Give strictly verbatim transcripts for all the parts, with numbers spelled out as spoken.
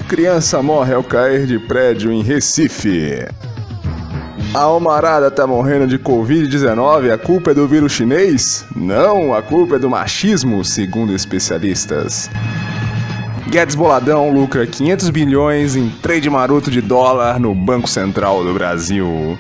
Criança morre ao cair de prédio em Recife. A Almarada tá morrendo de covid dezenove, a culpa é do vírus chinês? Não, a culpa é do machismo, segundo especialistas. Guedes Boladão lucra quinhentos bilhões em trade maroto de dólar no Banco Central do Brasil.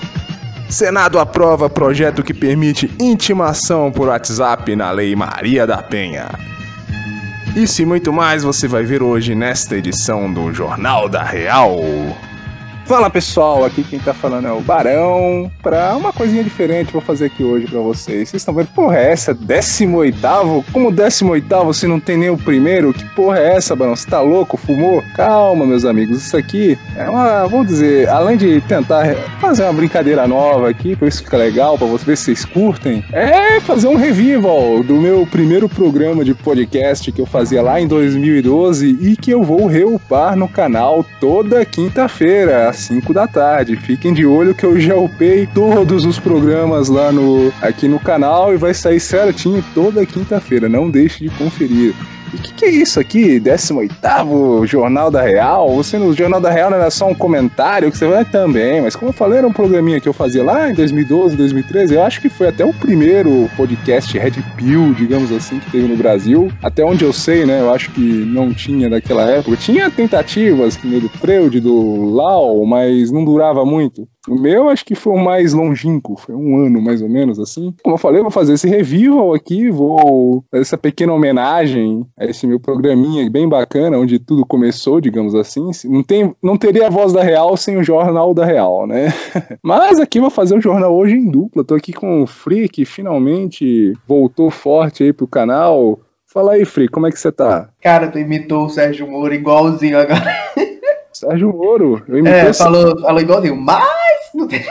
Senado aprova projeto que permite intimação por WhatsApp na Lei Maria da Penha. Isso e muito mais você vai ver hoje nesta edição do Jornal da Real. Fala pessoal, aqui quem tá falando é o Barão. Pra uma coisinha diferente vou fazer aqui hoje pra vocês. Vocês estão vendo, porra é essa? décimo oitavo? Como décimo oitavo se não tem nem o primeiro? Que porra é essa, Barão? Você tá louco? Fumou? Calma, meus amigos, isso aqui é uma, vamos dizer, além de tentar fazer uma brincadeira nova aqui, pra isso ficar legal, pra ver se vocês curtem, é fazer um revival do meu primeiro programa de podcast que eu fazia lá em dois mil e doze e que eu vou reupar no canal toda quinta-feira, cinco da tarde. Fiquem de olho que eu já upei todos os programas lá no, aqui no canal e vai sair certinho toda quinta-feira. Não deixe de conferir. E o que, que é isso aqui? décimo oitavo Jornal da Real? Você no Jornal da Real não era só um comentário que você vai também, mas como eu falei, era um programinha que eu fazia lá em dois mil e doze, dois mil e treze. Eu acho que foi até o primeiro podcast Red Pill, digamos assim, que teve no Brasil. Até onde eu sei, né? Eu acho que não tinha naquela época. Tinha tentativas, que nem do Freud, do Lau, mas não durava muito. O meu acho que foi o mais longínquo, foi um ano mais ou menos assim. Como eu falei, eu vou fazer esse revival aqui, vou fazer essa pequena homenagem a esse meu programinha bem bacana, onde tudo começou, digamos assim. Não, tem, não teria a Voz da Real sem o Jornal da Real, né? Mas aqui eu vou fazer o jornal hoje em dupla. Tô aqui com o Free, que finalmente voltou forte aí pro canal. Fala aí, Free, como é que você tá? Cara, tu imitou o Sérgio Moro igualzinho agora. Sérgio Moro? Eu imitei é, falou, falou igualzinho, mas... Não tem...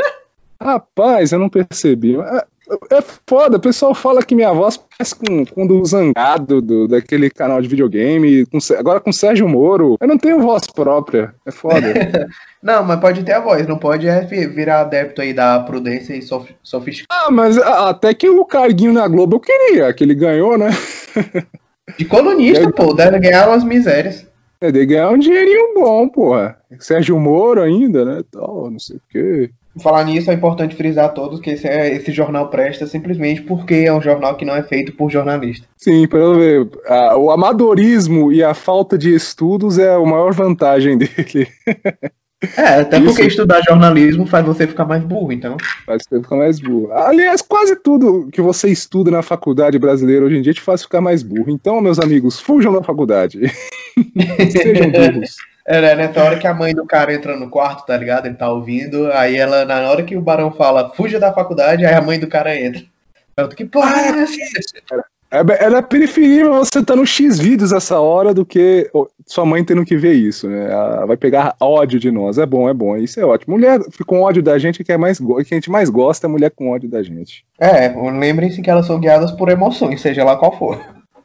Rapaz, eu não percebi. É, é foda, o pessoal fala que minha voz parece com, com do Zangado, do, daquele canal de videogame, com, agora com Sérgio Moro. Eu não tenho voz própria, é foda. Não, mas pode ter a voz, não pode é virar adepto aí da prudência e sof- sofisticado. Ah, mas até que o carguinho na Globo eu queria, que ele ganhou, né? De colunista, deve... pô, deve ganhar umas misérias. É, de ganhar um dinheirinho bom, porra. Sérgio Moro ainda, né, tal, não sei o quê. Falar nisso, é importante frisar a todos que esse, é, esse jornal presta simplesmente porque é um jornal que não é feito por jornalista. Sim, para ver, a, o amadorismo e a falta de estudos é a maior vantagem dele. É, até porque Isso. estudar jornalismo faz você ficar mais burro, então. Faz você ficar mais burro. Aliás, quase tudo que você estuda na faculdade brasileira hoje em dia te faz ficar mais burro. Então, meus amigos, fujam da faculdade. Sejam burros. É, nessa hora que a mãe do cara entra no quarto, tá ligado? Ele tá ouvindo, aí ela, na hora que o Barão fala, fuja da faculdade, aí a mãe do cara entra. Eu, que porra é essa? Ela preferível você estar no X-Vídeos essa hora do que sua mãe tendo que ver isso, né? Ela vai pegar ódio de nós. É bom, é bom. Isso é ótimo. Mulher com ódio da gente que, é mais, que a gente mais gosta é mulher com ódio da gente. É, lembrem-se que elas são guiadas por emoções, seja lá qual for.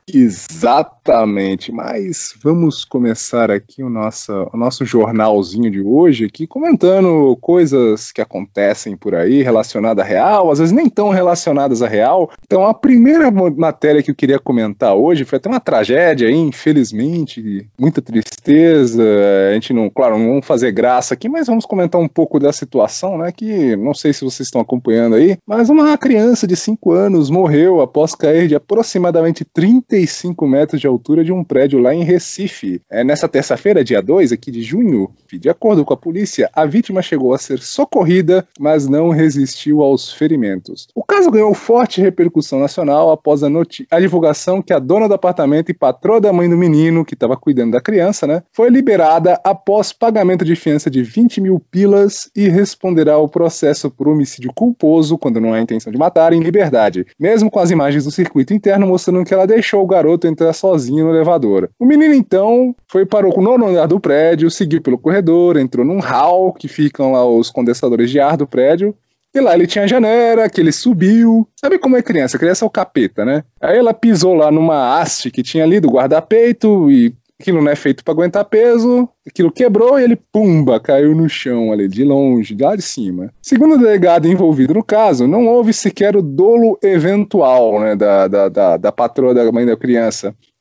Exatamente, mas vamos começar aqui o nosso, o nosso jornalzinho de hoje aqui, comentando coisas que acontecem por aí relacionadas à real, às vezes nem tão relacionadas à real. Então a primeira matéria que eu queria comentar hoje foi até uma tragédia aí, infelizmente, muita tristeza. A gente não, claro, não vamos fazer graça aqui, mas vamos comentar um pouco da situação, né, que não sei se vocês estão acompanhando aí, mas uma criança de cinco anos morreu após cair de aproximadamente trinta e cinco metros de altura de um prédio lá em Recife. É, nessa terça-feira, dia dois aqui de junho, de acordo com a polícia, a vítima chegou a ser socorrida, mas não resistiu aos ferimentos. O caso ganhou forte repercussão nacional após a, noti- a divulgação que a dona do apartamento e patroa da mãe do menino, que estava cuidando da criança, né, foi liberada após pagamento de fiança de vinte mil pilas e responderá ao processo por homicídio culposo, quando não há intenção de matar, em liberdade, mesmo com as imagens do circuito interno mostrando que ela deixou o garoto entrar sozinho no elevador. O menino, então, foi para o nono andar do prédio, seguiu pelo corredor, entrou num hall, que ficam lá os condensadores de ar do prédio, e lá ele tinha a janela, que ele subiu. Sabe como é criança? Criança é o capeta, né? Aí ela pisou lá numa haste que tinha ali do guarda-peito e aquilo não é feito para aguentar peso, aquilo quebrou e ele, pumba, caiu no chão ali, de longe, lá de cima. Segundo o delegado envolvido no caso, não houve sequer o dolo eventual, né, da, da, da, da patroa da mãe da criança.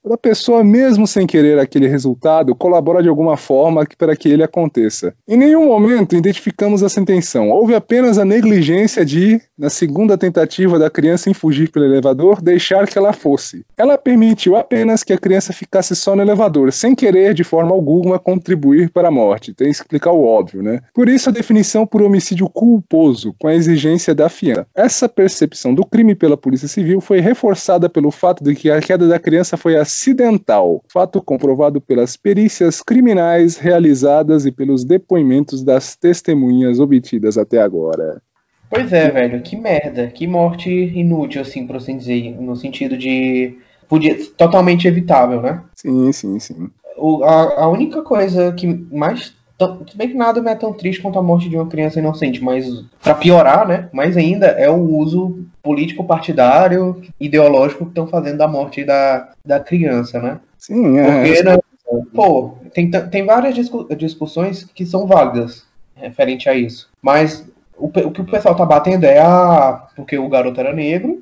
Quando a pessoa, mesmo sem querer aquele resultado, colabora de alguma forma para que ele aconteça. Em nenhum momento identificamos essa intenção. Houve apenas a negligência de, na segunda tentativa da criança em fugir pelo elevador, deixar que ela fosse. Ela permitiu apenas que a criança ficasse só no elevador, sem querer de forma alguma contribuir para a morte. Tem que explicar o óbvio, né? Por isso a definição por homicídio culposo, com a exigência da fiança. Essa percepção do crime pela Polícia Civil foi reforçada pelo fato de que a queda da criança foi acidental, fato comprovado pelas perícias criminais realizadas e pelos depoimentos das testemunhas obtidas até agora. Pois é, velho, que merda, que morte inútil, assim, por assim dizer, no sentido de... podia totalmente evitável, né? Sim, sim, sim. O, a, a única coisa que mais... Se bem que nada não é tão triste quanto a morte de uma criança inocente, mas pra piorar, né, mais ainda, é o uso político-partidário, ideológico que estão fazendo da morte da, da criança, né? Sim, é. Porque, né, pô, tem, tem várias discu- discussões que são válidas referente a isso, mas o, o que o pessoal tá batendo é a... porque o garoto era negro,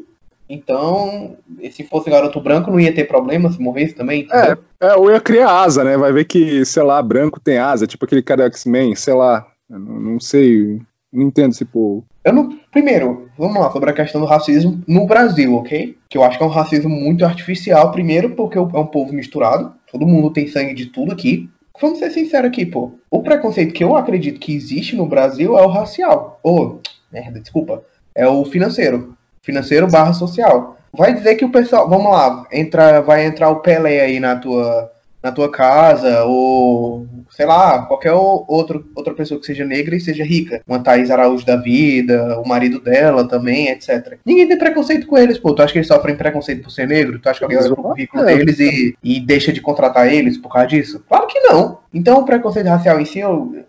então, se fosse garoto branco não ia ter problema se morresse também, entendeu? É, é, ou ia criar asa, né? Vai ver que, sei lá, branco tem asa, tipo aquele cara X-Men, sei lá, não, não sei, não entendo esse povo. Eu não... Primeiro, vamos lá, sobre a questão do racismo no Brasil, ok? Que eu acho que é um racismo muito artificial, primeiro porque é um povo misturado, todo mundo tem sangue de tudo aqui. Vamos ser sinceros aqui, pô. O preconceito que eu acredito que existe no Brasil é o racial. Ou, merda, desculpa, é o financeiro. Financeiro barra social. Vai dizer que o pessoal, vamos lá, entra, vai entrar o Pelé aí na tua, na tua casa, ou sei lá, qualquer outro, outra pessoa que seja negra e seja rica. Uma Thaís Araújo da vida, o marido dela também, etcétera. Ninguém tem preconceito com eles, pô. Tu acha que eles sofrem preconceito por ser negro? Tu acha que alguém olha pro currículo deles e, e deixa de contratar eles por causa disso? Claro que não. Então o preconceito racial em si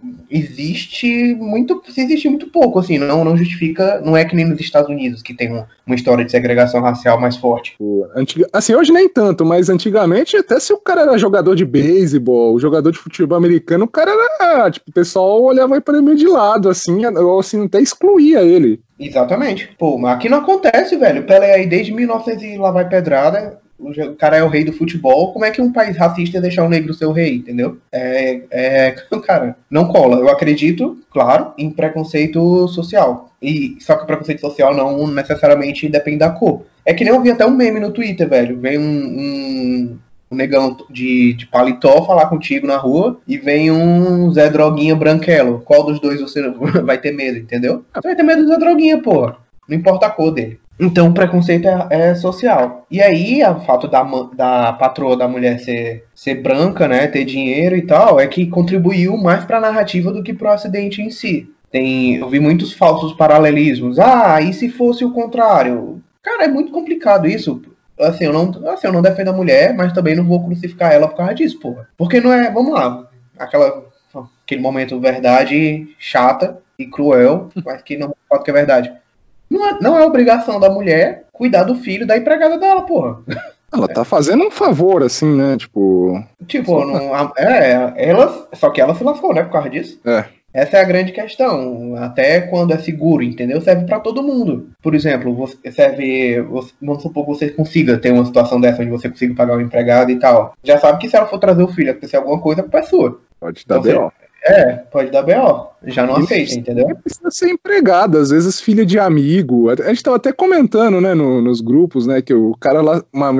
existe muito, se existe muito pouco, assim, não, não justifica, não é que nem nos Estados Unidos, que tem um, uma história de segregação racial mais forte. Antiga, assim, hoje nem tanto, mas antigamente, até se o cara era jogador de beisebol, jogador de futebol americano, o cara era, tipo, o pessoal olhava pra ele meio de lado, assim, ou assim, até excluía ele. Exatamente. Pô, mas aqui não acontece, velho. Pelé aí desde mil e novecentos e lá vai pedrada. O cara é o rei do futebol. Como é que um país racista ia deixar um negro ser o rei, entendeu? É, é, cara, não cola. Eu acredito, claro, em preconceito social. E, só que o preconceito social não necessariamente depende da cor. É que nem eu vi até um meme no Twitter, velho. Vem um, um, um negão de, de paletó falar contigo na rua e vem um Zé Droguinha branquelo. Qual dos dois você vai ter medo, entendeu? Você vai ter medo do Zé Droguinha, porra. Não importa a cor dele. Então o preconceito é, é social. E aí, o fato da, da patroa da mulher ser, ser branca, né, ter dinheiro e tal, é que contribuiu mais para a narrativa do que para o acidente em si. Tem, eu vi muitos falsos paralelismos. Ah, e se fosse o contrário? Cara, é muito complicado isso. Assim, eu não, assim, eu não defendo a mulher, mas também não vou crucificar ela por causa disso, porra. Porque não é, vamos lá, aquela, aquele momento verdade chata e cruel, mas que não pode que é verdade. Não é, não é obrigação da mulher cuidar do filho da empregada dela, porra. Ela tá fazendo um favor, assim, né? Tipo. Tipo, não, é, ela. Só que ela se lascou, né? Por causa disso. É. Essa é a grande questão. Até quando é seguro, entendeu? Serve pra todo mundo. Por exemplo, você serve. Vamos supor que você consiga ter uma situação dessa onde você consiga pagar um empregado e tal. Já sabe que se ela for trazer o filho, acontecer alguma coisa, a culpa é sua. Pode dar então, B O. É, pode dar B O. Já não aceita, entendeu? Precisa ser empregada, às vezes filha de amigo. A gente tava até comentando, né, no, nos grupos, né, que o cara lá, uma,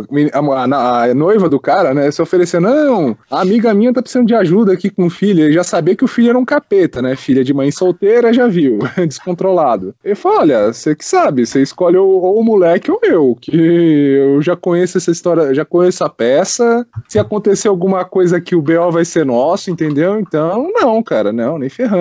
a, a, a noiva do cara, né, se oferecendo, não, a amiga minha tá precisando de ajuda aqui com o filho. Ele já sabia que o filho era um capeta, né, filha de mãe solteira, já viu, descontrolado. Ele falou, olha, você que sabe, você escolhe ou, ou o moleque ou eu, que eu já conheço essa história, já conheço a peça, se acontecer alguma coisa aqui o B O vai ser nosso, entendeu? Então, não, cara, não, nem ferrando.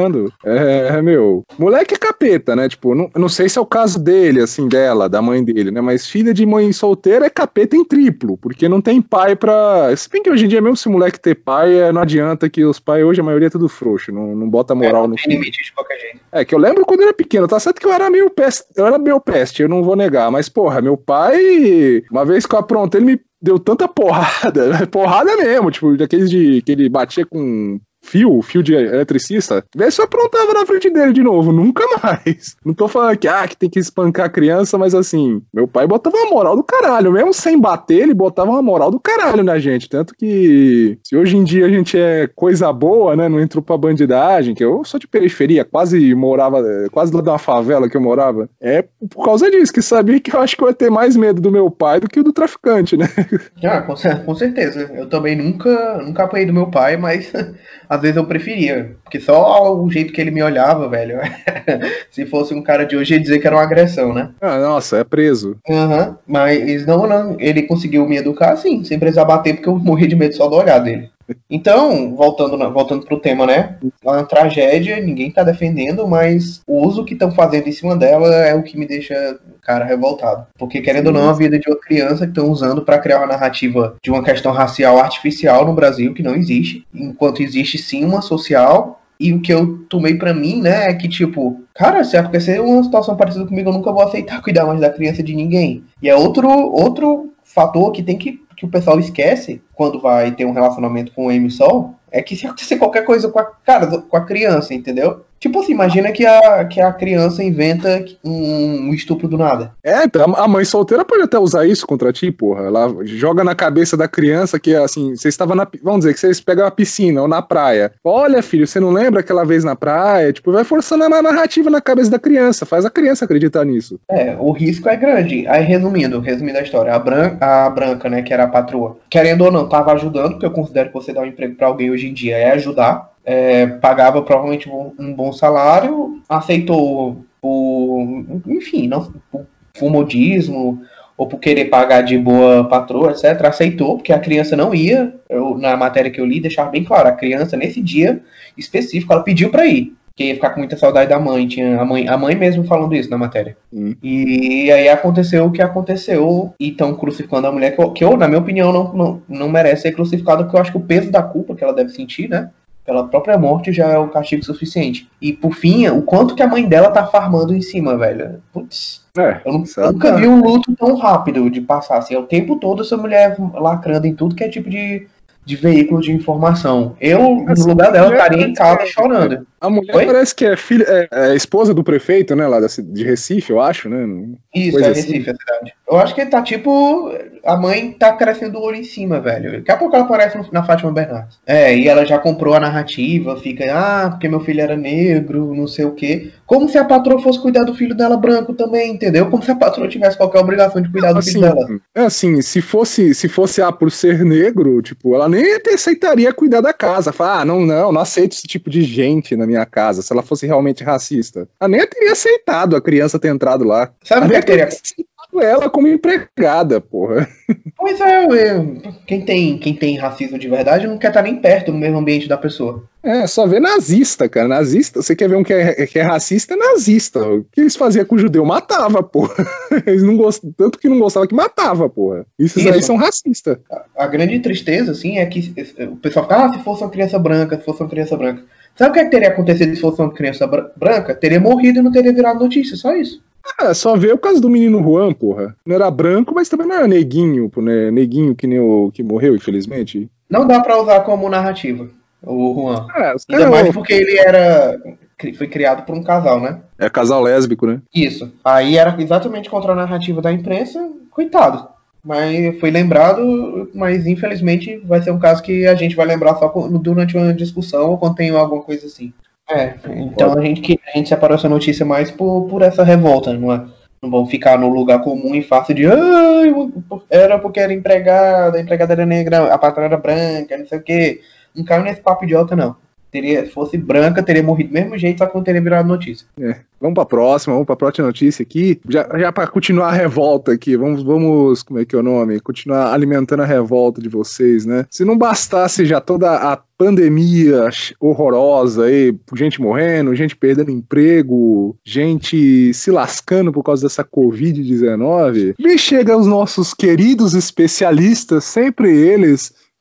É, meu, moleque é capeta, né? Tipo, não, não sei se é o caso dele, assim, dela, da mãe dele, né? Mas filha de mãe solteira é capeta em triplo, porque não tem pai pra. Se bem que hoje em dia, mesmo se o moleque ter pai, não adianta que os pais hoje, a maioria é tudo frouxo, não, não bota moral é, não no filho. Limite de qualquer jeito. É, que eu lembro quando eu era pequeno, tá certo que eu era meio peste, eu era meio peste, eu não vou negar, mas porra, meu pai, uma vez que eu aprontei, ele me deu tanta porrada, porrada mesmo, tipo, daqueles de que ele batia com fio, fio de eletricista, vê se eu aprontava na frente dele de novo, nunca mais. Não tô falando que, ah, que tem que espancar a criança, mas assim, meu pai botava uma moral do caralho, mesmo sem bater, ele botava uma moral do caralho na gente, tanto que se hoje em dia a gente é coisa boa, né, não entrou pra bandidagem, que eu sou de periferia, quase morava, quase lá de uma favela que eu morava, é por causa disso, que sabia que eu acho que eu ia ter mais medo do meu pai do que o do traficante, né? Ah, com, com certeza, eu também nunca, nunca apanhei do meu pai, mas às vezes eu preferia, porque só o jeito que ele me olhava, velho, se fosse um cara de hoje ia dizer que era uma agressão, né? Ah, nossa, é preso. Aham, uhum, mas não, não, ele conseguiu me educar assim, sem precisar bater, porque eu morri de medo só do olhar dele. Então, voltando, voltando pro tema, né? É uma tragédia, ninguém tá defendendo, mas o uso que estão fazendo em cima dela é o que me deixa, cara, revoltado. Porque, querendo ou não, a vida de uma criança que estão usando pra criar uma narrativa de uma questão racial artificial no Brasil, que não existe, enquanto existe sim uma social. E o que eu tomei pra mim, né, é que, tipo, cara, se acontecer uma situação parecida comigo, eu nunca vou aceitar cuidar mais da criança de ninguém. E é outro, outro fator que tem que, que o pessoal esquece quando vai ter um relacionamento com o M-Sol, é que se acontecer qualquer coisa com a, cara, com a criança, entendeu? Tipo assim, imagina que a, que a criança inventa um, um estupro do nada. É, então, a mãe solteira pode até usar isso contra ti, porra. Ela joga na cabeça da criança que, assim, você estava na... Vamos dizer, que vocês pegam na piscina ou na praia. Olha, filho, você não lembra aquela vez na praia? Tipo, vai forçando a narrativa na cabeça da criança. Faz a criança acreditar nisso. É, o risco é grande. Aí, resumindo, resumindo a história. A, Bran a Branca, né, que era a patroa, querendo ou não, tava ajudando, porque eu considero que você dar um emprego pra alguém hoje em dia é ajudar. É, pagava provavelmente um bom salário, aceitou por, enfim, não, por, por modismo ou por querer pagar de boa patroa, etcétera. Aceitou, porque a criança não ia, eu, na matéria que eu li, deixava bem claro, a criança nesse dia específico, ela pediu pra ir, porque ia ficar com muita saudade da mãe, tinha a mãe, a mãe mesmo falando isso na matéria. Hum. E aí aconteceu o que aconteceu, e estão crucificando a mulher, que eu, que eu na minha opinião, não, não, não merece ser crucificada, porque eu acho que o peso da culpa que ela deve sentir, né, pela própria morte já é o castigo suficiente. E por fim, o quanto que a mãe dela tá farmando em cima, velho. Putz. É, eu nunca vi um luto tão rápido de passar. Assim, é o tempo todo essa mulher lacrando em tudo que é tipo de, de veículo de informação. Eu, assim, no lugar dela, estaria em casa é, chorando. A mulher Oi? Parece que é filha, é, é esposa do prefeito, né, lá de Recife, eu acho, né? Isso, Coisa é Recife, assim. A cidade. Eu acho que tá tipo, a mãe tá crescendo o olho em cima, velho. Daqui a pouco ela aparece na Fátima Bernardes. É, e ela já comprou a narrativa, fica, ah, porque meu filho era negro, não sei o quê. Como se a patroa fosse cuidar do filho dela branco também, entendeu? Como se a patroa tivesse qualquer obrigação de cuidar do assim, filho dela. É assim, se fosse, se fosse ah, por ser negro, tipo, ela nem aceitaria cuidar da casa. Falar, ah, não, não, não aceito esse tipo de gente na minha casa. Se ela fosse realmente racista, ela nem teria aceitado a criança ter entrado lá. Sabe o que teria aceitado ela como empregada, porra. Pois é, eu, quem, tem, quem tem racismo de verdade não quer estar nem perto do mesmo ambiente da pessoa. É, só vê nazista, cara. Nazista, você quer ver um que é, que é racista, é nazista. O que eles faziam com o judeu? Matava, porra. Eles não gostam, tanto que não gostavam que matava, porra. Esses Isso. aí são racistas. A, a grande tristeza, assim, é que o pessoal fala, ah, se fosse uma criança branca, se fosse uma criança branca. Sabe o que, é que teria acontecido se fosse uma criança branca? Teria morrido e não teria virado notícia, só isso. Ah, só ver o caso do menino Juan, porra. Não era branco, mas também não era neguinho, né? Neguinho que nem o que morreu, infelizmente. Não dá pra usar como narrativa, o Juan. Ah, Ainda mais porque ele era... foi criado por um casal, né? É casal lésbico, né? Isso. Aí era exatamente contra a narrativa da imprensa, coitado. Mas foi lembrado, mas infelizmente vai ser um caso que a gente vai lembrar só durante uma discussão ou quando tem alguma coisa assim. É, então a gente, a gente separou essa notícia mais por, por essa revolta, não é? Não vão ficar no lugar comum e fácil de ai, era porque era empregada, a empregada era negra, a patroa era branca, não sei o quê. Não caiu nesse papo idiota, não. Teria, se fosse branca, teria morrido do mesmo jeito, só que não teria virado notícia. É. Vamos pra próxima, vamos pra próxima notícia aqui. Já, já pra continuar a revolta aqui, vamos, vamos, como é que é o nome? Continuar alimentando a revolta de vocês, né? Se não bastasse já toda a pandemia horrorosa aí, gente morrendo, gente perdendo emprego, gente se lascando por causa dessa covid dezenove, e chega os nossos queridos especialistas, sempre eles,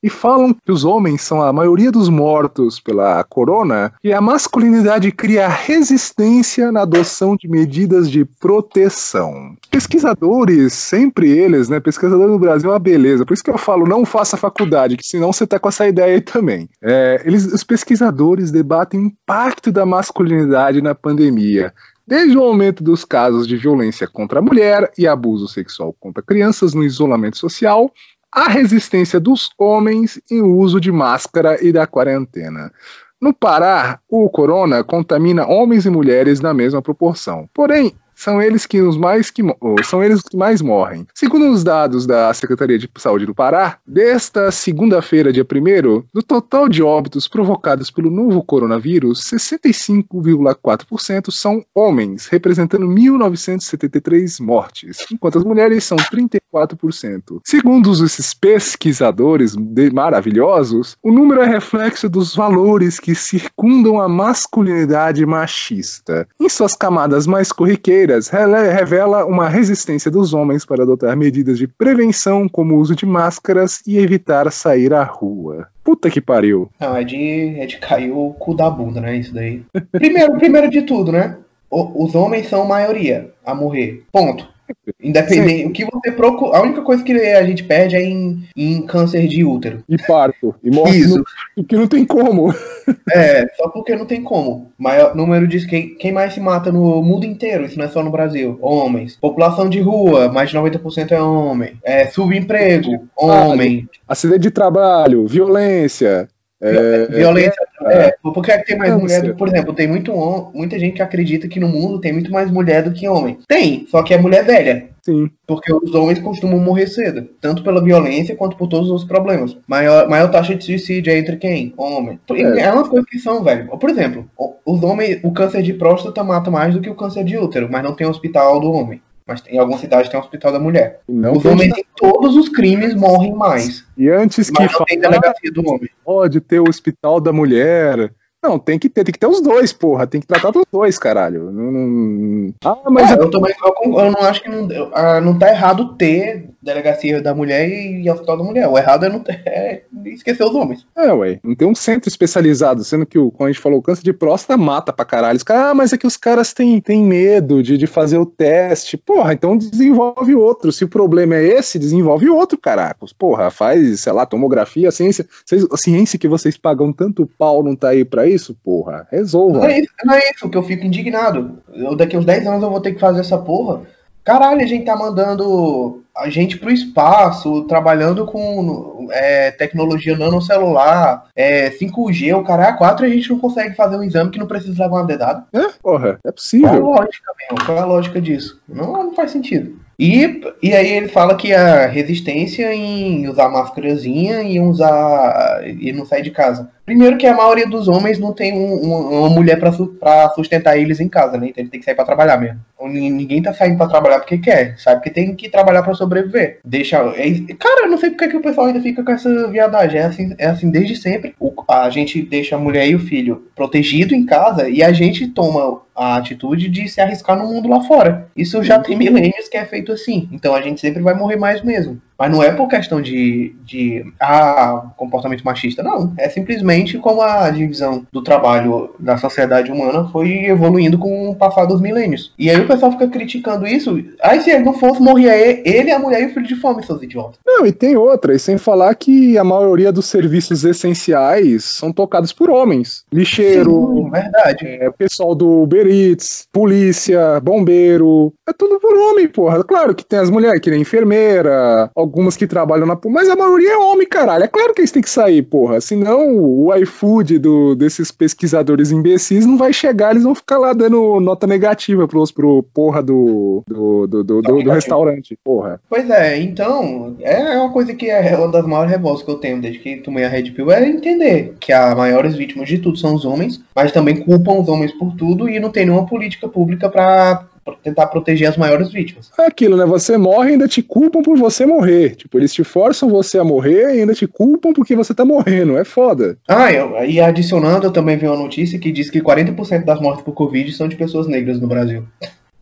e falam que os homens são a maioria dos mortos pela corona, e a masculinidade cria resistência na adoção de medidas de proteção. Pesquisadores, sempre eles, né? Pesquisador no Brasil é uma beleza, por isso que eu falo, não faça faculdade, que senão você tá com essa ideia aí também. É, eles, os pesquisadores debatem o impacto da masculinidade na pandemia, desde o aumento dos casos de violência contra a mulher e abuso sexual contra crianças no isolamento social, a resistência dos homens em uso de máscara e da quarentena. No Pará, o corona contamina homens e mulheres na mesma proporção. Porém, são eles que os mais que são eles que mais morrem. Segundo os dados da Secretaria de Saúde do Pará, desta segunda-feira, dia primeiro, do total de óbitos provocados pelo novo coronavírus, sessenta e cinco vírgula quatro por cento são homens, representando mil novecentos e setenta e três mortes, enquanto as mulheres são trinta e quatro por cento. Segundo esses pesquisadores maravilhosos, o número é reflexo dos valores que circundam a masculinidade machista. Em suas camadas mais corriqueiras, revela uma resistência dos homens para adotar medidas de prevenção, como o uso de máscaras e evitar sair à rua. Puta que pariu. Não, é de, é de cair o cu da bunda, né? Isso daí. Primeiro, primeiro de tudo, né? O, os homens são maioria a morrer. Ponto. Independente, Sim. o que você procura, a única coisa que a gente perde é em, em câncer de útero. E parto. E morte. Isso. No, que não tem como. É, só porque não tem como. Maior número diz quem, quem mais se mata no mundo inteiro, isso não é só no Brasil. Homens. População de rua, mais de noventa por cento é homem. É, subemprego, homem. Acidente de trabalho, violência. É, violência, é, é, porque é que tem mais não, mulher, do, por exemplo, tem muito, muita gente que acredita que no mundo tem muito mais mulher do que homem. Tem, só que é mulher velha. Sim. Porque os homens costumam morrer cedo, tanto pela violência quanto por todos os problemas. Maior, maior taxa de suicídio é entre quem? Homem. É, é umas coisas que são, velho. Por exemplo, os homens, o câncer de próstata mata mais do que o câncer de útero, mas não tem hospital do homem. Mas em algumas cidades tem um hospital da mulher. Não os homens em todos os crimes morrem mais. E antes que não tem delegacia do homem. Pode ter o hospital da mulher. Não, tem que ter, tem que ter os dois, porra. Tem que tratar dos dois, caralho. Não, não... Ah, mas é, eu também eu, eu não acho que não, não tá errado ter delegacia da mulher e hospital da mulher. O errado é não ter, é esquecer os homens. É, ué. Não tem um centro especializado, sendo que, o, como a gente falou, o câncer de próstata mata pra caralho. Os caras, ah, mas é que os caras têm, têm medo de, de fazer o teste. Porra, então desenvolve outro. Se o problema é esse, desenvolve outro, caracos. Porra, faz, sei lá, tomografia, a ciência. Vocês, a ciência que vocês pagam tanto pau não tá aí pra isso, porra. Resolvam. Não é isso, não é isso que eu fico indignado. Eu, daqui uns dez anos eu vou ter que fazer essa porra. Caralho, a gente tá mandando a gente pro espaço, trabalhando com é, tecnologia nanocelular, é, cinco G, o cara é A quatro, a gente não consegue fazer um exame que não precisa levar uma dedada. É, porra, é possível. Qual a lógica, meu? Qual é a lógica disso? Não, não faz sentido. E, e aí ele fala que a resistência em usar máscarazinha e usar e não sair de casa. Primeiro que a maioria dos homens não tem um, um, uma mulher pra, su, pra sustentar eles em casa, né? Então ele tem que sair pra trabalhar mesmo. Ninguém tá saindo pra trabalhar porque quer, sabe? Que tem que trabalhar pra sobreviver. Deixa. É, cara, eu não sei porque que o pessoal ainda fica com essa viadagem. É assim, é assim desde sempre. O, a gente deixa a mulher e o filho protegido em casa e a gente toma a atitude de se arriscar no mundo lá fora. Isso já tem milênios que é feito assim. Então a gente sempre vai morrer mais mesmo. Mas não é por questão de, de ah, comportamento machista, não. É simplesmente como a divisão do trabalho da sociedade humana foi evoluindo com o passar dos milênios. E aí o pessoal fica criticando isso. Aí se ele não fosse, morria ele, a mulher e o filho de fome, seus idiotas. Não, e tem outra. E sem falar que a maioria dos serviços essenciais são tocados por homens. Lixeiro, Sim, verdade. É, pessoal do Uber Eats, polícia, bombeiro. É tudo por homem, porra. Claro que tem as mulheres que nem enfermeira, algumas que trabalham na... Mas a maioria é homem, caralho. É claro que eles têm que sair, porra. Senão o iFood do, desses pesquisadores imbecis não vai chegar, eles vão ficar lá dando nota negativa pros, pro porra do, do, do, do, do, do restaurante, porra. Pois é, então, é uma coisa que é uma das maiores revoltas que eu tenho desde que tomei a Red Pill, é entender que as maiores vítimas de tudo são os homens, mas também culpam os homens por tudo e não tem nenhuma política pública pra... pra tentar proteger as maiores vítimas. É aquilo, né? Você morre e ainda te culpam por você morrer. Tipo, eles te forçam você a morrer e ainda te culpam porque você tá morrendo. É foda. Ah, eu, e adicionando, eu também vi uma notícia que diz que quarenta por cento das mortes por Covid são de pessoas negras no Brasil.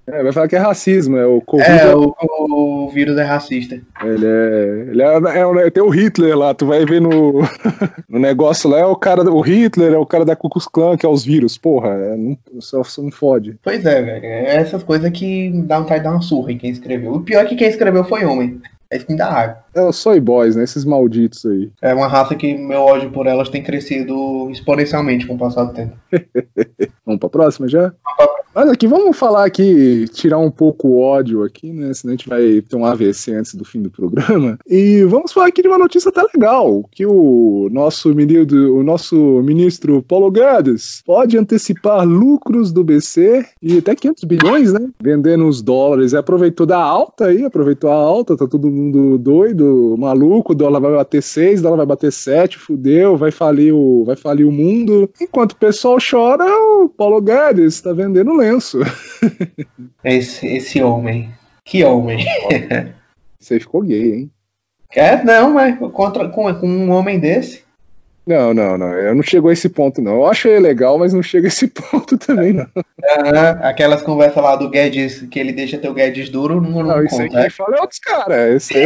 É, vai falar que é racismo, é o Covid. É, o, o vírus é racista. Ele é. Ele é, é, é tem o Hitler lá, tu vai ver no, no negócio lá, é o cara. O Hitler é o cara da Ku Klux Klan, que é os vírus. Porra, é, não, só, só não fode. Pois é, velho. É essas coisas que dá vontade de dar uma surra em quem escreveu. O pior é que quem escreveu foi homem. É isso que me dá raiva. É os soy boys, né? Esses malditos aí. É uma raça que meu ódio por elas tem crescido exponencialmente com o passar do tempo. Vamos pra próxima já? Mas aqui, vamos falar aqui, tirar um pouco o ódio aqui, né? Senão a gente vai ter um A V C antes do fim do programa. E vamos falar aqui de uma notícia até legal, que o nosso ministro, o nosso ministro Paulo Guedes pode antecipar lucros do B C e até quinhentos bilhões, né? Vendendo os dólares. E aproveitou da alta aí, aproveitou a alta, tá todo mundo doido, maluco, o dólar vai bater seis, o dólar vai bater sete, fudeu, vai falir o, vai falir o mundo. Enquanto o pessoal chora, o Paulo Guedes tá vendendo lenço. Esse, esse homem. Que homem. Você ficou gay, hein? É, não, mas contra, com, com um homem desse. Não, não, não. Eu não chego a esse ponto, não. Eu acho ele legal, mas não chega a esse ponto também, não. Ah, aquelas conversas lá do Guedes, que ele deixa teu Guedes duro, não, não, não isso conta, aí quem é? fala é outros caras. Isso aí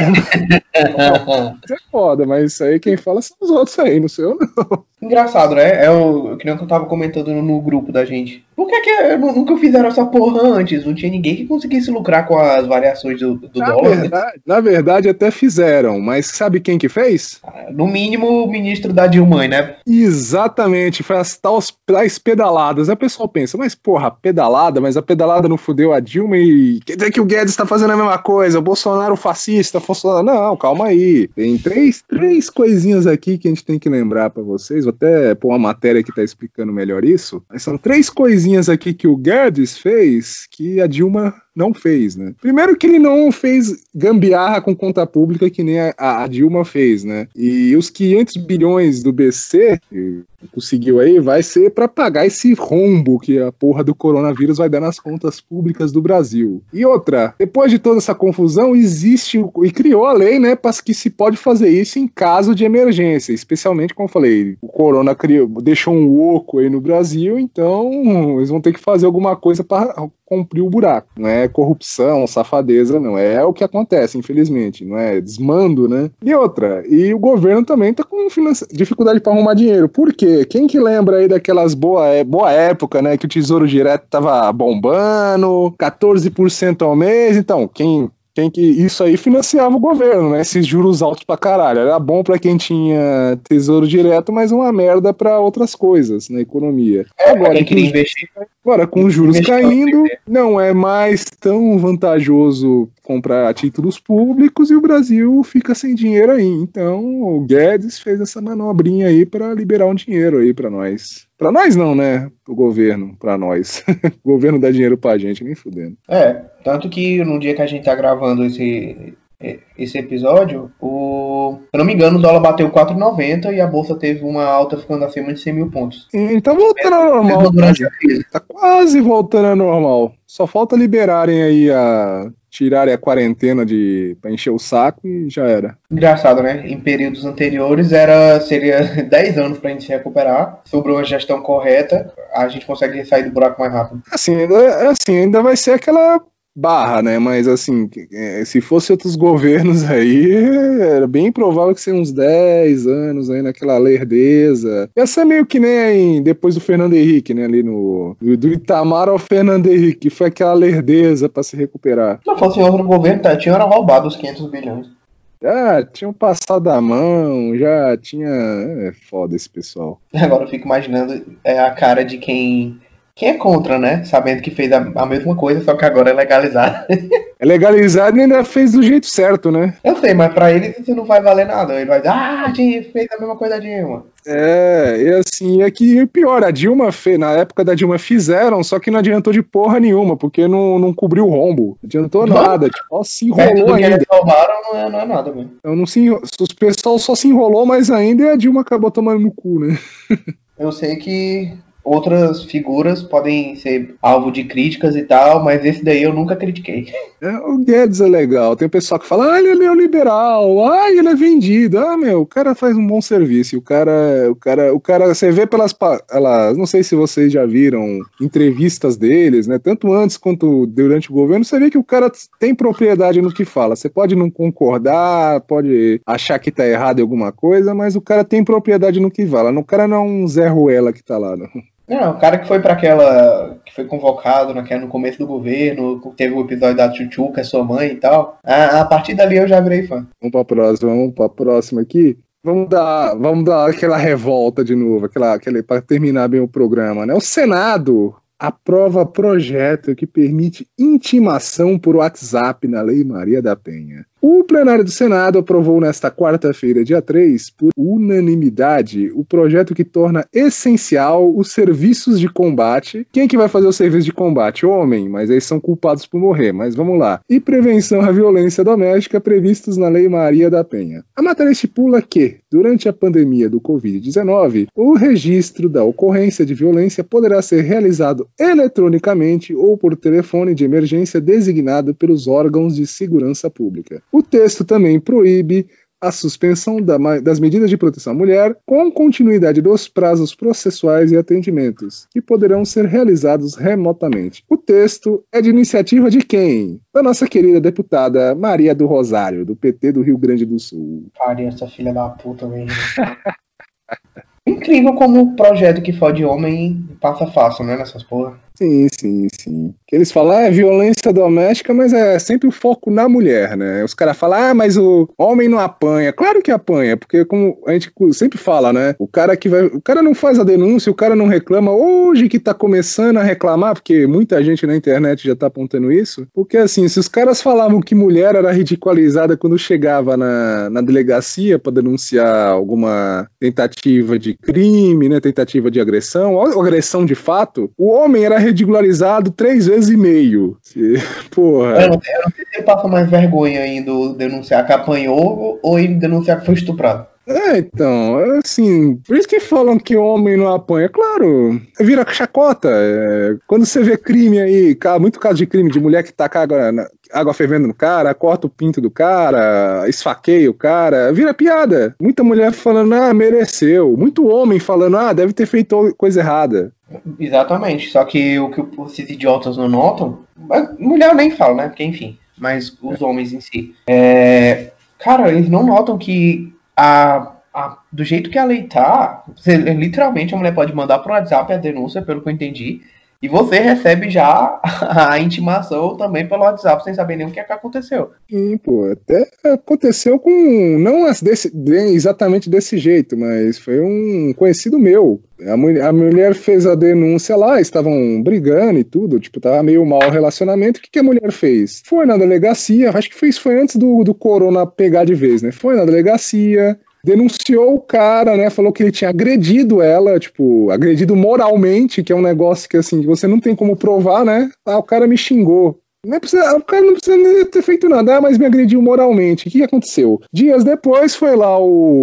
é... é foda, mas isso aí quem fala são os outros aí, não sei eu, não. Engraçado, né? É o que nem eu tava comentando no, no grupo da gente. Por que, que nunca fizeram essa porra antes? Não tinha ninguém que conseguisse lucrar com as variações do, do na dólar. Verdade, na verdade, até fizeram, mas sabe quem que fez? No mínimo, o ministro da Dilma, né? Exatamente, foi as tais as pedaladas. Aí o pessoal pensa, mas porra, pedalada, mas a pedalada não fudeu a Dilma e quer dizer que o Guedes tá fazendo a mesma coisa, o Bolsonaro fascista, Bolsonaro... Não, calma aí. Tem três, três coisinhas aqui que a gente tem que lembrar pra vocês. Vou até pôr uma matéria que tá explicando melhor isso. Mas são três coisinhas aqui que o Guedes fez que a Dilma não fez, né? Primeiro que ele não fez gambiarra com conta pública que nem a, a Dilma fez, né? E os quinhentos bilhões do B C que conseguiu aí vai ser para pagar esse rombo que a porra do coronavírus vai dar nas contas públicas do Brasil. E outra, depois de toda essa confusão, existe e criou a lei, né, para que se pode fazer isso em caso de emergência, especialmente, como eu falei, o corona criou, deixou um oco aí no Brasil, então eles vão ter que fazer alguma coisa para cumprir o buraco. Não é corrupção, safadeza, não. É o que acontece, infelizmente. Não é desmando, né? E outra, e o governo também tá com financi- dificuldade para arrumar dinheiro. Por quê? Quem que lembra aí daquelas boa, é, boa época, né? Que o Tesouro Direto tava bombando, quatorze por cento ao mês. Então, quem... Quem que isso aí financiava o governo, né? Esses juros altos pra caralho. Era bom pra quem tinha tesouro direto, mas uma merda pra outras coisas na economia. Agora, quem queria com, investir. agora, com os juros caindo, não é mais tão vantajoso comprar títulos públicos e o Brasil fica sem dinheiro aí. Então, o Guedes fez essa manobrinha aí pra liberar um dinheiro aí pra nós. Pra nós não, né? Pro governo, pra nós. O governo dá dinheiro pra gente, nem fudendo. É, tanto que no dia que a gente tá gravando esse, esse episódio, o, se eu não me engano, o dólar bateu quatro reais e noventa centavos e a bolsa teve uma alta ficando acima de cem mil pontos. Então voltando ao normal. Tá quase voltando ao normal. Só falta liberarem aí a... tirarem a quarentena de pra encher o saco e já era. Engraçado, né? Em períodos anteriores era seria dez anos pra gente se recuperar. Sobrou uma gestão correta, a gente consegue sair do buraco mais rápido. Assim, ainda, assim, ainda vai ser aquela barra, né? Mas assim, se fosse outros governos aí, era bem provável que seria uns dez anos aí naquela lerdeza. Ia ser meio que nem depois do Fernando Henrique, né? Ali no do Itamar ao Fernando Henrique, foi aquela lerdeza pra se recuperar. Se não fosse outro governo, tá, tinha roubado os quinhentos bilhões. Já tinham passado a mão, já tinha... É foda esse pessoal. Agora eu fico imaginando é, a cara de quem... Quem é contra, né? Sabendo que fez a, a mesma coisa, só que agora é legalizado. É legalizado e ainda fez do jeito certo, né? Eu sei, mas pra ele isso não vai valer nada. Ele vai dizer, ah, a gente fez a mesma coisa da Dilma. É, e assim, é que pior, a Dilma fez, na época da Dilma fizeram, só que não adiantou de porra nenhuma, porque não, não cobriu o rombo. Não adiantou nada, tipo, ó, se enrolou ainda. Eles roubaram não é, não é nada mesmo. Então não se enro... o pessoal só se enrolou mais ainda e a Dilma acabou tomando no cu, né? Eu sei que outras figuras podem ser alvo de críticas e tal, mas esse daí eu nunca critiquei. É, o Guedes é legal. Tem pessoal que fala, ah, ele é neoliberal, ah, ele é vendido. Ah, meu, o cara faz um bom serviço. O cara, o cara, o cara, você vê pelas, elas, não sei se vocês já viram entrevistas deles, né? Tanto antes quanto durante o governo, você vê que o cara tem propriedade no que fala. Você pode não concordar, pode achar que tá errado em alguma coisa, mas o cara tem propriedade no que fala. O cara não é um Zé Ruela que tá lá, não. Não, o cara que foi para aquela. Que foi convocado naquela, no começo do governo, teve o episódio da Chuchu, que é sua mãe e tal. A, a partir dali eu já virei fã. Vamos pra próxima, vamos pra próxima aqui. Vamos dar, vamos dar aquela revolta de novo, aquela, aquela, para terminar bem o programa, né? O Senado aprova projeto que permite intimação por WhatsApp na Lei Maria da Penha. O plenário do Senado aprovou nesta quarta-feira, dia três, por unanimidade, o projeto que torna essencial os serviços de combate. Quem que vai fazer o serviço de combate? Homem, mas eles são culpados por morrer, mas vamos lá. E prevenção à violência doméstica previstos na Lei Maria da Penha. A matéria estipula que, durante a pandemia do covid dezenove, o registro da ocorrência de violência poderá ser realizado eletronicamente ou por telefone de emergência designado pelos órgãos de segurança pública. O texto também proíbe a suspensão da, das medidas de proteção à mulher com continuidade dos prazos processuais e atendimentos, que poderão ser realizados remotamente. O texto é de iniciativa de quem? Da nossa querida deputada Maria do Rosário, do P T do Rio Grande do Sul. Maria, essa filha da puta, velho. Incrível como o projeto que fode homem passa fácil, né, nessas porra. Sim, sim, sim. Que eles falam, ah, é violência doméstica, mas é sempre o foco na mulher, né? Os caras falam, ah, mas o homem não apanha. Claro que apanha, porque como a gente sempre fala, né? O cara que vai, o cara não faz a denúncia, o cara não reclama. Hoje que tá começando a reclamar, porque muita gente na internet já tá apontando isso. Porque assim, se os caras falavam que mulher era ridicularizada quando chegava na, na delegacia pra denunciar alguma tentativa de crime, né? Tentativa de agressão, ou agressão de fato, o homem era ridicularizado três vezes e meio. Porra. Eu não, eu não sei se ele passa mais vergonha em denunciar que apanhou ou em denunciar que foi estuprado. É, então, assim, por isso que falam que homem não apanha. Claro, vira chacota. É, quando você vê crime aí, muito caso de crime de mulher que taca água, água fervendo no cara, corta o pinto do cara, esfaqueia o cara, vira piada. Muita mulher falando, ah, mereceu. Muito homem falando, ah, deve ter feito coisa errada. Exatamente, só que o que esses idiotas não notam, mulher nem fala, né, porque enfim, mas os homens em si, é, cara, eles não notam que a, a, do jeito que a lei tá, você, literalmente a mulher pode mandar pro WhatsApp a denúncia, pelo que eu entendi, e você recebe já a intimação também pelo WhatsApp, sem saber nem o que, é que aconteceu. Sim, pô, até aconteceu com, não desse, exatamente desse jeito, mas foi um conhecido meu. A mulher, a mulher fez a denúncia lá, estavam brigando e tudo, tipo, tava meio mal o relacionamento. O que, que a mulher fez? Foi na delegacia, acho que fez, foi antes do, do corona pegar de vez, né? Foi na delegacia, denunciou o cara, né, falou que ele tinha agredido ela, tipo, agredido moralmente, que é um negócio que, assim, você não tem como provar, né? Ah, o cara me xingou. Não precisa, o cara não precisa nem ter feito nada, mas me agrediu moralmente. O que aconteceu? Dias depois foi lá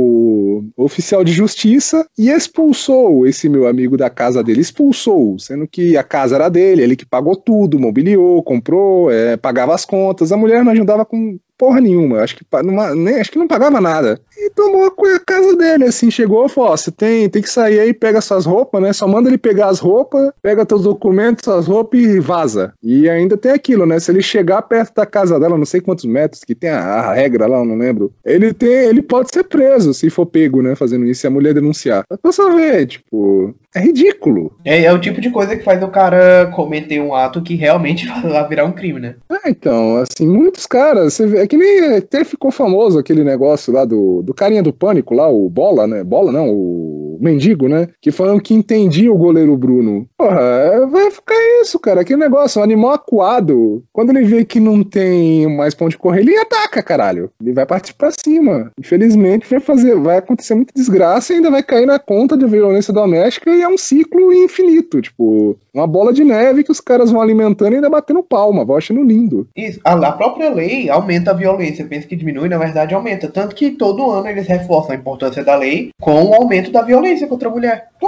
o oficial de justiça e expulsou esse meu amigo da casa dele. Expulsou, sendo que a casa era dele, ele que pagou tudo, mobiliou, comprou, é, pagava as contas. A mulher não ajudava com porra nenhuma, acho que, não, nem, acho que não pagava nada. E tomou a casa dele, assim, chegou e falou, ó, você tem, tem que sair aí, pega suas roupas, né, só manda ele pegar as roupas, pega teus documentos, suas roupas e vaza. E ainda tem aquilo, né, se ele chegar perto da casa dela, não sei quantos metros, que tem a, a regra lá, eu não lembro, ele tem, ele pode ser preso, se for pego, né, fazendo isso, se a mulher denunciar. Mas pra só ver, tipo, é ridículo. É, é o tipo de coisa que faz o cara cometer um ato que realmente vai virar um crime, né? É, então, assim, muitos caras, você vê, é que nem até ficou famoso aquele negócio lá do, do carinha do Pânico lá, o Bola, né? Bola não, o Mendigo, né? Que falando que entendia o goleiro Bruno. Porra, vai ficar isso, cara. Aquele negócio, um animal acuado. Quando ele vê que não tem mais ponto de correr, ele ataca, caralho. Ele vai partir pra cima. Infelizmente, vai fazer, vai acontecer muita desgraça e ainda vai cair na conta de violência doméstica e é um ciclo infinito. Tipo, uma bola de neve que os caras vão alimentando e ainda batendo palma. Vou achando lindo. Isso. A, a própria lei aumenta a violência. Pensa que diminui, na verdade aumenta. Tanto que todo ano eles reforçam a importância da lei com o aumento da violência contra a mulher. Claro!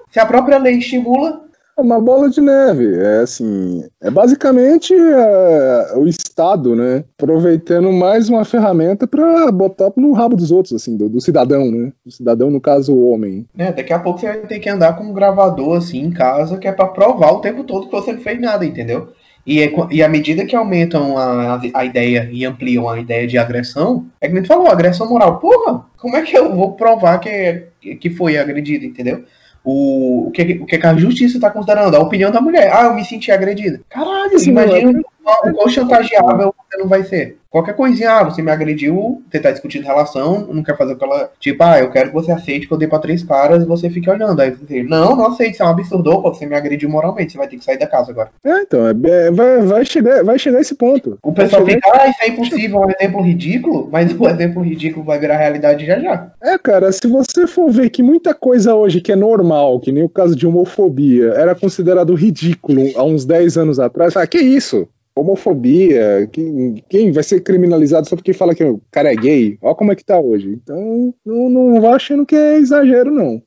Se a própria lei estimula... É uma bola de neve, é assim, é basicamente é, o Estado, né, aproveitando mais uma ferramenta para botar no rabo dos outros, assim, do, do cidadão, né, do cidadão, no caso, o homem. É, daqui a pouco você vai ter que andar com um gravador, assim, em casa, que é para provar o tempo todo que você não fez nada, entendeu? E, é, e à medida que aumentam a, a, a ideia e ampliam a ideia de agressão, é que a gente falou, agressão moral, porra, como é que eu vou provar que, que foi agredido, entendeu? O, o, que, o que a justiça está considerando? A opinião da mulher. Ah, eu me senti agredida. Caralho, Sim, imagina o quão chantageável você não vai ser. Qualquer coisinha, ah, você me agrediu, você tá discutindo relação, não quer fazer aquela... Tipo, ah, eu quero que você aceite que eu dei pra três caras e você fique olhando. Aí você, não, não aceite, isso é um absurdo. Opa, você me agrediu moralmente, você vai ter que sair da casa agora. É, então, é, vai, vai, chegar, vai chegar a esse ponto. O pessoal fica, ah, isso é impossível, é um exemplo ridículo, mas o exemplo ridículo vai virar realidade já já. É, cara, se você for ver que muita coisa hoje que é normal, que nem o caso de homofobia, era considerado ridículo há uns dez anos atrás, ah, que isso? Homofobia, quem, quem vai ser criminalizado só porque fala que o cara é gay? Olha como é que tá hoje. Então, não, não vá achando que é exagero, não.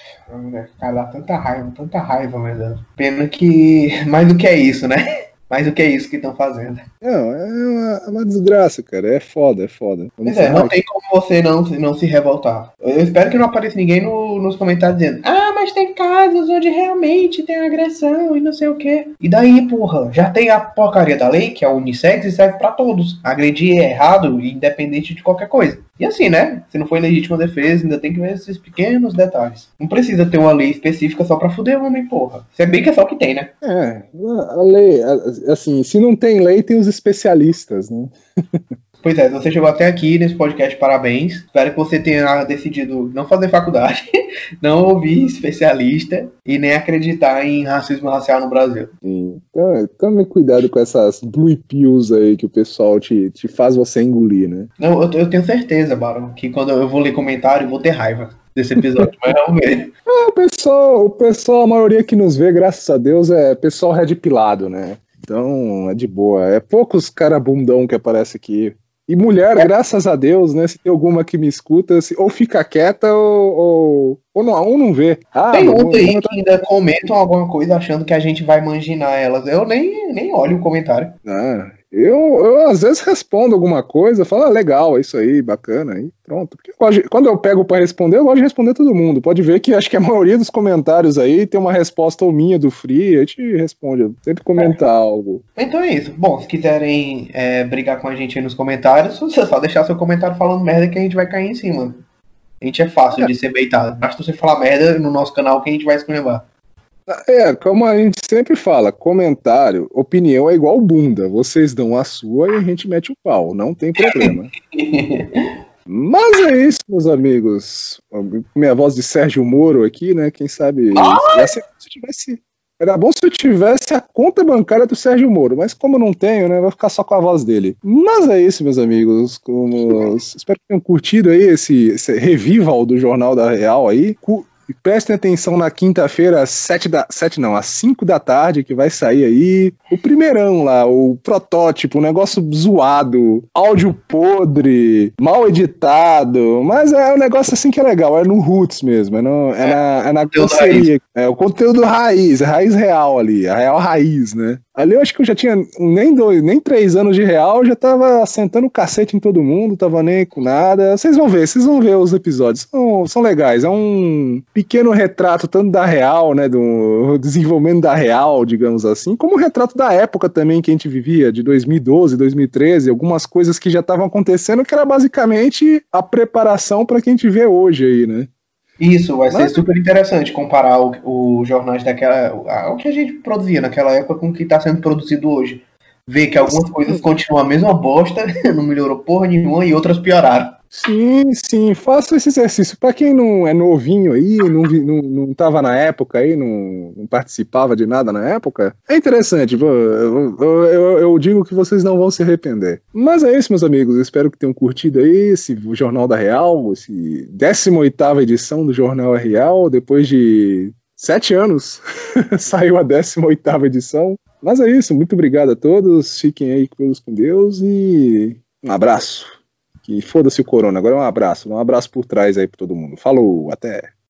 Cara, dá tanta raiva, tanta raiva, meu Deus. Pena que mais do que é isso, né? Mais do que é isso que estão fazendo. Não, é uma, é uma desgraça, cara. É foda, é foda. Pois é, não tem como você não, não se revoltar. Eu espero que não apareça ninguém no, nos comentários dizendo, ah, mas tem casos onde realmente tem agressão e não sei o quê. E daí, porra, já tem a porcaria da lei, que é a unissex, e serve pra todos. Agredir é errado, independente de qualquer coisa. E assim, né? Se não foi legítima defesa, ainda tem que ver esses pequenos detalhes. Não precisa ter uma lei específica só pra fuder o homem, porra. Se é bem que é só o que tem, né? É, a lei, assim, se não tem lei, tem os especialistas, né? Pois é, você chegou até aqui nesse podcast, parabéns. Espero que você tenha decidido não fazer faculdade, não ouvir especialista e nem acreditar em racismo racial no Brasil. Sim. Então, tome cuidado com essas blue pills aí que o pessoal te, te faz você engolir, né? Não, eu, eu tenho certeza, Barão, que quando eu vou ler comentário, eu vou ter raiva desse episódio, mas não mesmo. Ah, o pessoal, o pessoal, a maioria que nos vê, graças a Deus, é pessoal red pilado, né? Então, é de boa. É poucos cara bundão que aparece aqui. E mulher, é. Graças a Deus, né? Se tem alguma que me escuta, se, ou fica quieta ou, ou, ou, não, ou não vê. Ah, tem uns aí que ainda comentam alguma coisa achando que a gente vai manginar elas. Eu nem, nem olho o comentário. Ah, eu, eu às vezes respondo alguma coisa, falo, ah, legal, é isso aí, bacana, aí pronto. Porque eu, quando eu pego pra responder, eu gosto de responder todo mundo. Pode ver que acho que a maioria dos comentários aí tem uma resposta ou minha do Free, a gente responde, eu sempre comentar é. algo. Então é isso. Bom, se quiserem é, brigar com a gente aí nos comentários, você só deixar seu comentário falando merda que a gente vai cair em cima. A gente é fácil é. de ser beitado. Basta você falar merda no nosso canal que a gente vai escolher. É, como a gente sempre fala, comentário, opinião é igual bunda. Vocês dão a sua e a gente mete o pau, não tem problema. Mas é isso, meus amigos. Minha voz de Sérgio Moro aqui, né? Quem sabe. Se eu tivesse, era bom se eu tivesse a conta bancária do Sérgio Moro, mas como eu não tenho, né? Vai ficar só com a voz dele. Mas é isso, meus amigos. Como... Espero que tenham curtido aí esse, esse revival do Jornal da Real aí. E prestem atenção na quinta-feira, às sete da... Sete não, às cinco da tarde, que vai sair aí o primeirão lá, o protótipo, um negócio zoado, áudio podre, mal editado, mas é um negócio assim que é legal, é no roots mesmo, é, no, é, é na, é na grosseria, é o conteúdo raiz, é raiz real ali, a real raiz, né? Ali eu acho que eu já tinha nem dois, nem três anos de real, já tava sentando o cacete em todo mundo, tava nem com nada. Vocês vão ver, vocês vão ver os episódios, são, são legais, é um pequeno retrato tanto da real, né, do desenvolvimento da real, digamos assim, como um retrato da época também que a gente vivia, de dois mil e doze, dois mil e treze, algumas coisas que já estavam acontecendo, que era basicamente a preparação para que a gente vê hoje aí, né. Isso, vai ser Mas... super interessante comparar os jornais daquela, o que a gente produzia naquela época com o que está sendo produzido hoje. Ver que algumas coisas continuam a mesma bosta, não melhorou porra nenhuma, e outras pioraram. Sim, sim, faça esse exercício. Para quem não é novinho aí, não, não, não tava na época aí, não, não participava de nada na época, é interessante. Eu, eu, eu, eu digo que vocês não vão se arrepender. Mas é isso, meus amigos. Eu espero que tenham curtido aí esse Jornal da Real, esse décima oitava edição do Jornal Real. Depois de sete anos, saiu a décima oitava edição. Mas é isso, muito obrigado a todos. Fiquem aí todos com Deus e um abraço. Que foda-se o corona, agora é um abraço, um abraço por trás aí pra todo mundo. Falou, até!